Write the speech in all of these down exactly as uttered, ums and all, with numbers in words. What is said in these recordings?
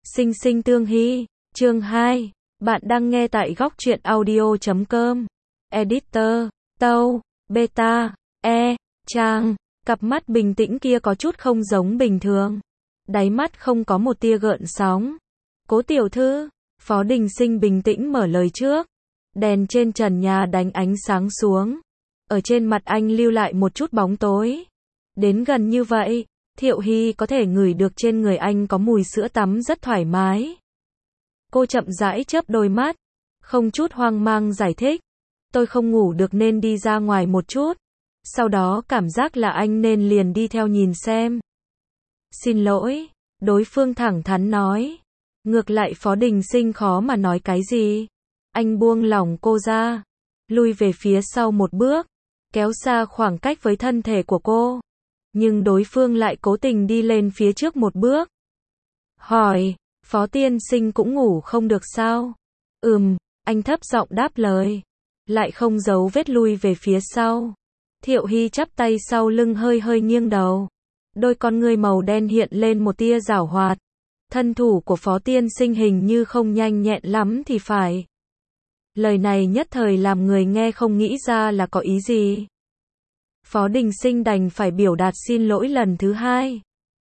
Sinh sinh tương hy, chương hai. Bạn đang nghe tại góc truyện audio chấm com. Editor, Tâu, Beta, E, Trang. Cặp mắt bình tĩnh kia có chút không giống bình thường. Đáy mắt không có một tia gợn sóng. Cố tiểu thư, Phó Đình Sinh bình tĩnh mở lời trước. Đèn trên trần nhà đánh ánh sáng xuống. Ở trên mặt anh lưu lại một chút bóng tối. Đến gần như vậy, Thiệu Hy có thể ngửi được trên người anh có mùi sữa tắm rất thoải mái. Cô chậm rãi chớp đôi mắt, không chút hoang mang giải thích. Tôi không ngủ được nên đi ra ngoài một chút. Sau đó cảm giác là anh nên liền đi theo nhìn xem. Xin lỗi, đối phương thẳng thắn nói. Ngược lại Phó Đình Sinh khó mà nói cái gì. Anh buông lỏng cô ra, lui về phía sau một bước, kéo xa khoảng cách với thân thể của cô. Nhưng đối phương lại cố tình đi lên phía trước một bước. Hỏi, Phó tiên sinh cũng ngủ không được sao? Ừm, anh thấp giọng đáp lời. Lại không giấu vết lui về phía sau. Thiệu Hy chắp tay sau lưng hơi hơi nghiêng đầu. Đôi con ngươi màu đen hiện lên một tia giảo hoạt. Thân thủ của Phó tiên sinh hình như không nhanh nhẹn lắm thì phải. Lời này nhất thời làm người nghe không nghĩ ra là có ý gì. Phó Đình Sinh đành phải biểu đạt xin lỗi lần thứ hai.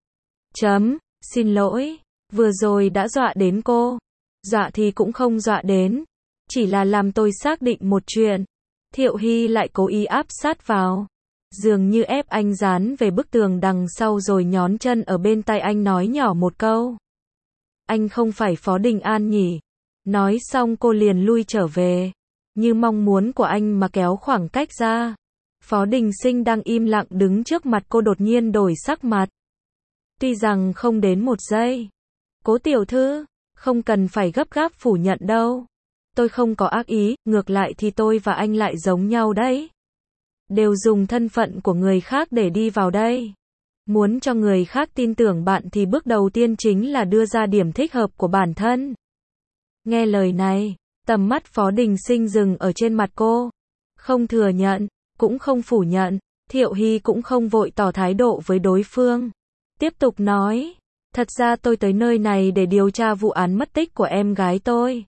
Chấm, xin lỗi, vừa rồi đã dọa đến cô. Dọa thì cũng không dọa đến, chỉ là làm tôi xác định một chuyện. Thiệu Hy lại cố ý áp sát vào, dường như ép anh dán về bức tường đằng sau rồi nhón chân ở bên tai anh nói nhỏ một câu. Anh không phải Phó Đình An nhỉ? Nói xong cô liền lui trở về, như mong muốn của anh mà kéo khoảng cách ra. Phó Đình Sinh đang im lặng đứng trước mặt cô đột nhiên đổi sắc mặt. Tuy rằng không đến một giây. Cố tiểu thư, không cần phải gấp gáp phủ nhận đâu. Tôi không có ác ý, ngược lại thì tôi và anh lại giống nhau đấy. Đều dùng thân phận của người khác để đi vào đây. Muốn cho người khác tin tưởng bạn thì bước đầu tiên chính là đưa ra điểm thích hợp của bản thân. Nghe lời này, tầm mắt Phó Đình Sinh dừng ở trên mặt cô. Không thừa nhận, cũng không phủ nhận, Thiệu Hy cũng không vội tỏ thái độ với đối phương. Tiếp tục nói, thật ra tôi tới nơi này để điều tra vụ án mất tích của em gái tôi.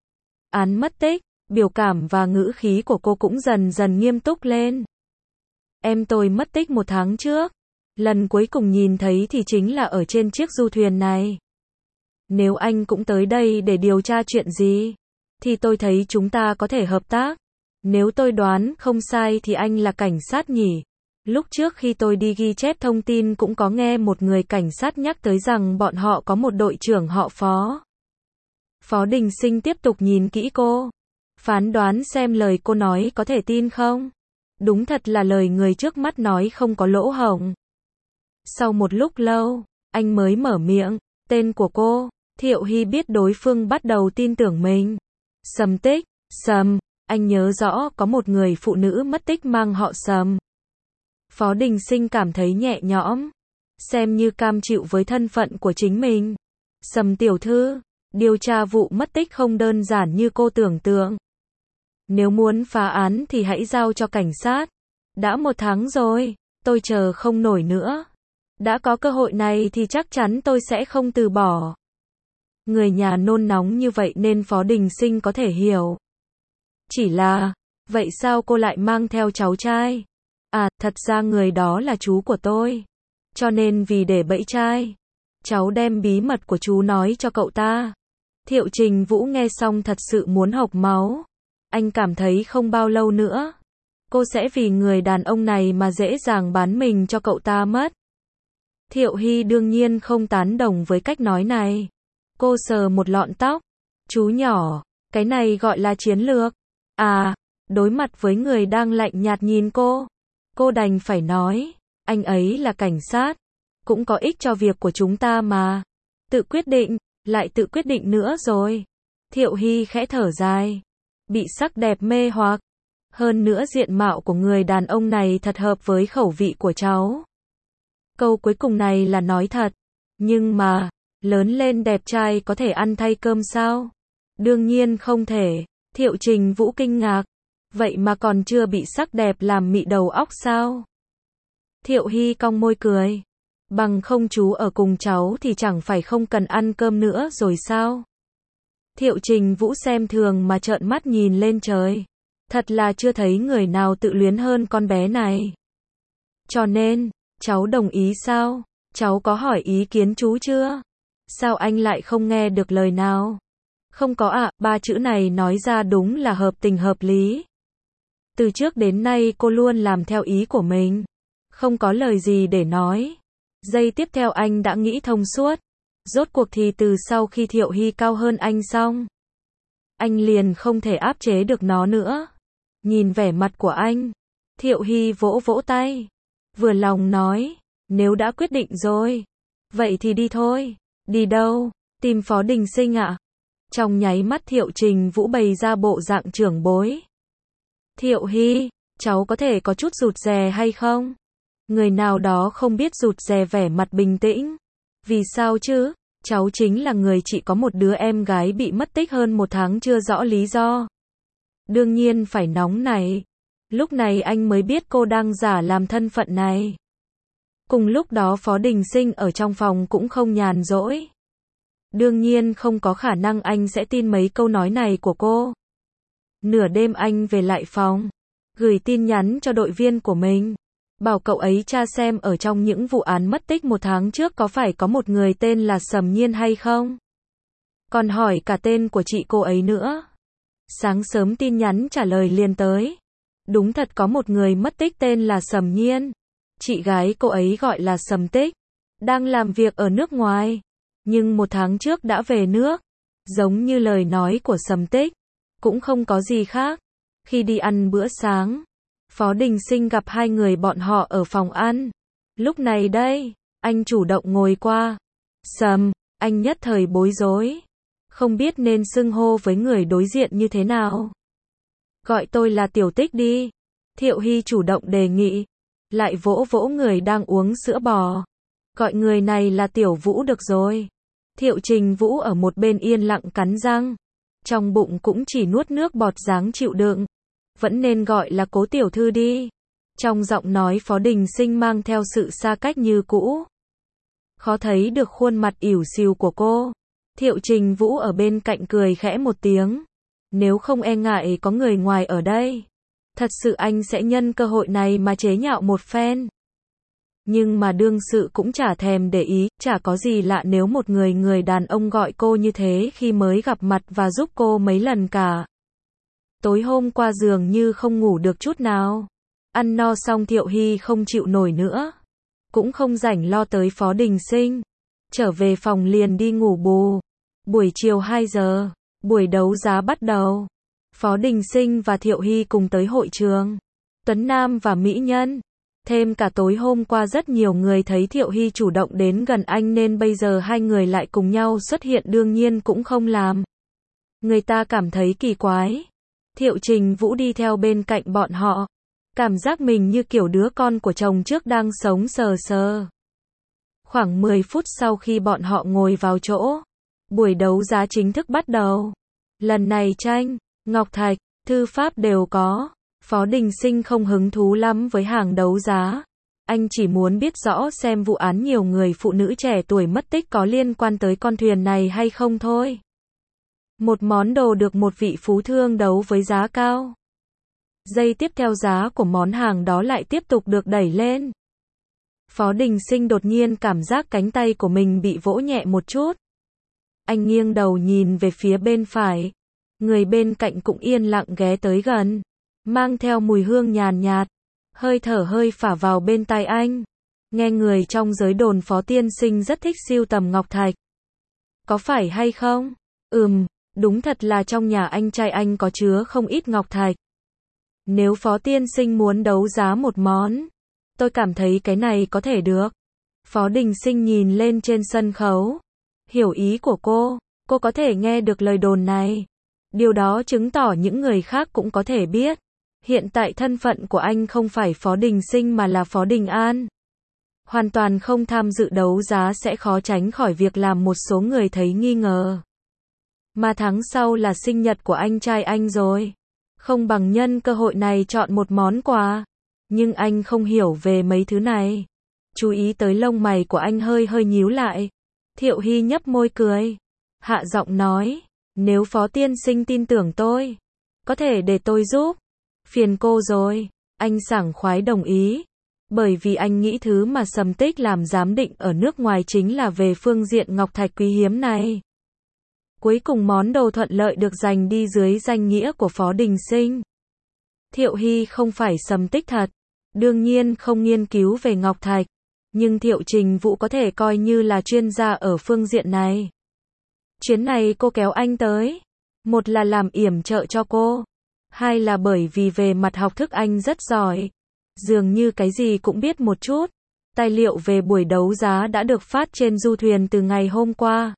Án mất tích, biểu cảm và ngữ khí của cô cũng dần dần nghiêm túc lên. Em tôi mất tích một tháng trước. Lần cuối cùng nhìn thấy thì chính là ở trên chiếc du thuyền này. Nếu anh cũng tới đây để điều tra chuyện gì, thì tôi thấy chúng ta có thể hợp tác. Nếu tôi đoán không sai thì anh là cảnh sát nhỉ? Lúc trước khi tôi đi ghi chép thông tin cũng có nghe một người cảnh sát nhắc tới rằng bọn họ có một đội trưởng họ Phó. Phó Đình Sinh tiếp tục nhìn kỹ cô, phán đoán xem lời cô nói có thể tin không. Đúng thật là lời người trước mắt nói không có lỗ hổng. Sau một lúc lâu, anh mới mở miệng, tên của cô. Thiệu Hy biết đối phương bắt đầu tin tưởng mình. Sầm Tích, Sầm, anh nhớ rõ có một người phụ nữ mất tích mang họ Sầm. Phó Đình Sinh cảm thấy nhẹ nhõm, xem như cam chịu với thân phận của chính mình. Sầm tiểu thư, điều tra vụ mất tích không đơn giản như cô tưởng tượng. Nếu muốn phá án thì hãy giao cho cảnh sát. Đã một tháng rồi, tôi chờ không nổi nữa. Đã có cơ hội này thì chắc chắn tôi sẽ không từ bỏ. Người nhà nôn nóng như vậy nên Phó Đình Sinh có thể hiểu. Chỉ là, vậy sao cô lại mang theo cháu trai? À, thật ra người đó là chú của tôi. Cho nên vì để bẫy trai, cháu đem bí mật của chú nói cho cậu ta. Thiệu Trình Vũ nghe xong thật sự muốn hộc máu. Anh cảm thấy không bao lâu nữa, cô sẽ vì người đàn ông này mà dễ dàng bán mình cho cậu ta mất. Thiệu Hy đương nhiên không tán đồng với cách nói này. Cô sờ một lọn tóc. Chú nhỏ, cái này gọi là chiến lược. À, đối mặt với người đang lạnh nhạt nhìn cô, cô đành phải nói, anh ấy là cảnh sát, cũng có ích cho việc của chúng ta mà. Tự quyết định, lại tự quyết định nữa rồi. Thiệu Hy khẽ thở dài, bị sắc đẹp mê hoặc. Hơn nữa diện mạo của người đàn ông này thật hợp với khẩu vị của cháu. Câu cuối cùng này là nói thật, nhưng mà, lớn lên đẹp trai có thể ăn thay cơm sao? Đương nhiên không thể. Thiệu Trình Vũ kinh ngạc, vậy mà còn chưa bị sắc đẹp làm mị đầu óc sao? Thiệu Hy cong môi cười, Bằng không chú ở cùng cháu thì chẳng phải không cần ăn cơm nữa rồi sao? Thiệu Trình Vũ xem thường mà trợn mắt nhìn lên trời. Thật là chưa thấy người nào tự luyến hơn con bé này. Cho nên, cháu đồng ý sao? Cháu có hỏi ý kiến chú chưa? Sao anh lại không nghe được lời nào? Không có ạ, à, ba chữ này nói ra đúng là hợp tình hợp lý. Từ trước đến nay cô luôn làm theo ý của mình. Không có lời gì để nói. Giây tiếp theo anh đã nghĩ thông suốt. Rốt cuộc thì từ sau khi Thiệu Hy cao hơn anh xong, anh liền không thể áp chế được nó nữa. Nhìn vẻ mặt của anh, Thiệu Hy vỗ vỗ tay. Vừa lòng nói, nếu đã quyết định rồi, vậy thì đi thôi. Đi đâu? Tìm Phó Đình Sinh ạ? À? Trong nháy mắt Thiệu Trình Vũ bày ra bộ dạng trưởng bối. Thiệu Hy, cháu có thể có chút rụt rè hay không? Người nào đó không biết rụt rè vẻ mặt bình tĩnh. Vì sao chứ? Cháu chính là người chỉ có một đứa em gái bị mất tích hơn một tháng chưa rõ lý do. Đương nhiên phải nóng này. Lúc này anh mới biết cô đang giả làm thân phận này. Cùng lúc đó Phó Đình Sinh ở trong phòng cũng không nhàn rỗi. Đương nhiên không có khả năng anh sẽ tin mấy câu nói này của cô. Nửa đêm anh về lại phòng, gửi tin nhắn cho đội viên của mình. Bảo cậu ấy tra xem ở trong những vụ án mất tích một tháng trước có phải có một người tên là Sầm Nhiên hay không. Còn hỏi cả tên của chị cô ấy nữa. Sáng sớm tin nhắn trả lời liền tới. Đúng thật có một người mất tích tên là Sầm Nhiên. Chị gái cô ấy gọi là Sầm Tích. Đang làm việc ở nước ngoài. Nhưng một tháng trước đã về nước. Giống như lời nói của Sầm Tích. Cũng không có gì khác. Khi đi ăn bữa sáng, Phó Đình Sinh gặp hai người bọn họ ở phòng ăn. Lúc này đây, anh chủ động ngồi qua. Sầm, anh nhất thời bối rối. Không biết nên xưng hô với người đối diện như thế nào. Gọi tôi là Tiểu Tích đi. Thiệu Hy chủ động đề nghị. Lại vỗ vỗ người đang uống sữa bò. Gọi người này là Tiểu Vũ được rồi. Thiệu Trình Vũ ở một bên yên lặng cắn răng. Trong bụng cũng chỉ nuốt nước bọt dáng chịu đựng. Vẫn nên gọi là Cố tiểu thư đi. Trong giọng nói Phó Đình Sinh mang theo sự xa cách như cũ. Khó thấy được khuôn mặt ỉu xìu của cô. Thiệu Trình Vũ ở bên cạnh cười khẽ một tiếng. Nếu không e ngại có người ngoài ở đây, thật sự anh sẽ nhân cơ hội này mà chế nhạo một phen. Nhưng mà đương sự cũng chả thèm để ý, chả có gì lạ nếu một người người đàn ông gọi cô như thế khi mới gặp mặt và giúp cô mấy lần cả. Tối hôm qua dường như không ngủ được chút nào. Ăn no xong Thiệu Hy không chịu nổi nữa. Cũng không rảnh lo tới Phó Đình Sinh. Trở về phòng liền đi ngủ bù. Buổi chiều hai giờ, buổi đấu giá bắt đầu. Phó Đình Sinh và Thiệu Hy cùng tới hội trường. Tuấn Nam và Mỹ Nhân. Thêm cả tối hôm qua rất nhiều người thấy Thiệu Hy chủ động đến gần anh nên bây giờ hai người lại cùng nhau xuất hiện đương nhiên cũng không làm người ta cảm thấy kỳ quái. Thiệu Trình Vũ đi theo bên cạnh bọn họ. Cảm giác mình như kiểu đứa con của chồng trước đang sống sờ sờ. Khoảng mười phút sau khi bọn họ ngồi vào chỗ, buổi đấu giá chính thức bắt đầu. Lần này tranh, ngọc thạch, thư pháp đều có. Phó Đình Sinh không hứng thú lắm với hàng đấu giá. Anh chỉ muốn biết rõ xem vụ án nhiều người phụ nữ trẻ tuổi mất tích có liên quan tới con thuyền này hay không thôi. Một món đồ được một vị phú thương đấu với giá cao. Giây tiếp theo giá của món hàng đó lại tiếp tục được đẩy lên. Phó Đình Sinh đột nhiên cảm giác cánh tay của mình bị vỗ nhẹ một chút. Anh nghiêng đầu nhìn về phía bên phải. Người bên cạnh cũng yên lặng ghé tới gần. Mang theo mùi hương nhàn nhạt. Hơi thở hơi phả vào bên tai anh. Nghe người trong giới đồn Phó tiên sinh rất thích sưu tầm ngọc thạch. Có phải hay không? Ừm, đúng thật là trong nhà anh trai anh có chứa không ít ngọc thạch. Nếu Phó tiên sinh muốn đấu giá một món, tôi cảm thấy cái này có thể được. Phó Đình Sinh nhìn lên trên sân khấu. Hiểu ý của cô, cô có thể nghe được lời đồn này. Điều đó chứng tỏ những người khác cũng có thể biết. Hiện tại thân phận của anh không phải Phó Đình Sinh mà là Phó Đình An. Hoàn toàn không tham dự đấu giá sẽ khó tránh khỏi việc làm một số người thấy nghi ngờ. Mà tháng sau là sinh nhật của anh trai anh rồi. Không bằng nhân cơ hội này chọn một món quà. Nhưng anh không hiểu về mấy thứ này. Chú ý tới lông mày của anh hơi hơi nhíu lại. Thiệu Hy nhấp môi cười. Hạ giọng nói, nếu Phó tiên sinh tin tưởng tôi, có thể để tôi giúp. Phiền cô rồi. Anh sảng khoái đồng ý. Bởi vì anh nghĩ thứ mà Sầm Tích làm giám định ở nước ngoài chính là về phương diện ngọc thạch quý hiếm này. Cuối cùng món đồ thuận lợi được giành đi dưới danh nghĩa của Phó Đình Sinh. Thiệu Hy không phải Sầm Tích thật, đương nhiên không nghiên cứu về ngọc thạch, nhưng Thiệu Trình Vũ có thể coi như là chuyên gia ở phương diện này. Chuyến này cô kéo anh tới, một là làm yểm trợ cho cô, hai là bởi vì về mặt học thức anh rất giỏi, dường như cái gì cũng biết một chút. Tài liệu về buổi đấu giá đã được phát trên du thuyền từ ngày hôm qua.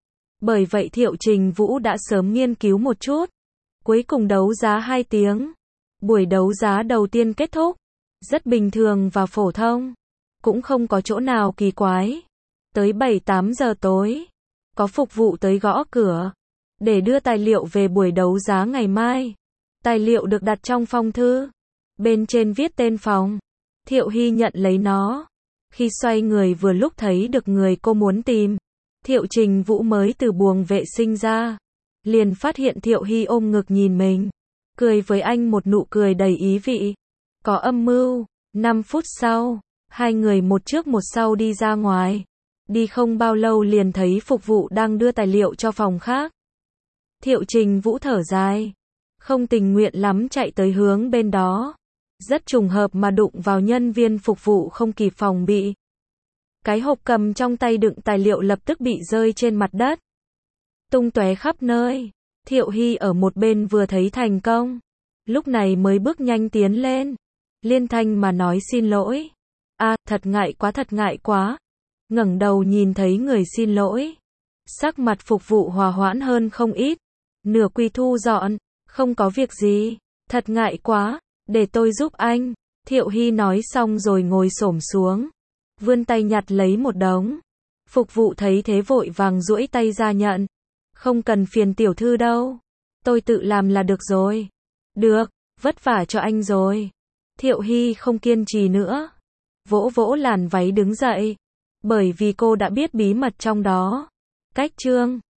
Bởi vậy Thiệu Trình Vũ đã sớm nghiên cứu một chút. Cuối cùng đấu giá hai tiếng. Buổi đấu giá đầu tiên kết thúc. Rất bình thường và phổ thông. Cũng không có chỗ nào kỳ quái. Tới bảy tám giờ tối, có phục vụ tới gõ cửa, để đưa tài liệu về buổi đấu giá ngày mai. Tài liệu được đặt trong phong thư. Bên trên viết tên phòng. Thiệu Hy nhận lấy nó. Khi xoay người vừa lúc thấy được người cô muốn tìm. Thiệu Trình Vũ mới từ buồng vệ sinh ra. Liền phát hiện Thiệu Hy ôm ngực nhìn mình. Cười với anh một nụ cười đầy ý vị. Có âm mưu. năm phút sau, hai người một trước một sau đi ra ngoài. Đi không bao lâu liền thấy phục vụ đang đưa tài liệu cho phòng khác. Thiệu Trình Vũ thở dài. Không tình nguyện lắm chạy tới hướng bên đó. Rất trùng hợp mà đụng vào nhân viên phục vụ không kịp phòng bị. Cái hộp cầm trong tay đựng tài liệu lập tức bị rơi trên mặt đất. Tung tóe khắp nơi. Thiệu Hy ở một bên vừa thấy thành công. Lúc này mới bước nhanh tiến lên. Liên thanh mà nói xin lỗi. À, thật ngại quá thật ngại quá. Ngẩng đầu nhìn thấy người xin lỗi. Sắc mặt phục vụ hòa hoãn hơn không ít. Nửa quy thu dọn. Không có việc gì. Thật ngại quá. Để tôi giúp anh. Thiệu Hy nói xong rồi ngồi xổm xuống. Vươn tay nhặt lấy một đống. Phục vụ thấy thế vội vàng duỗi tay ra nhận. Không cần phiền tiểu thư đâu. Tôi tự làm là được rồi. Được, vất vả cho anh rồi. Thiệu Hy không kiên trì nữa. Vỗ vỗ làn váy đứng dậy. Bởi vì cô đã biết bí mật trong đó. Cách chương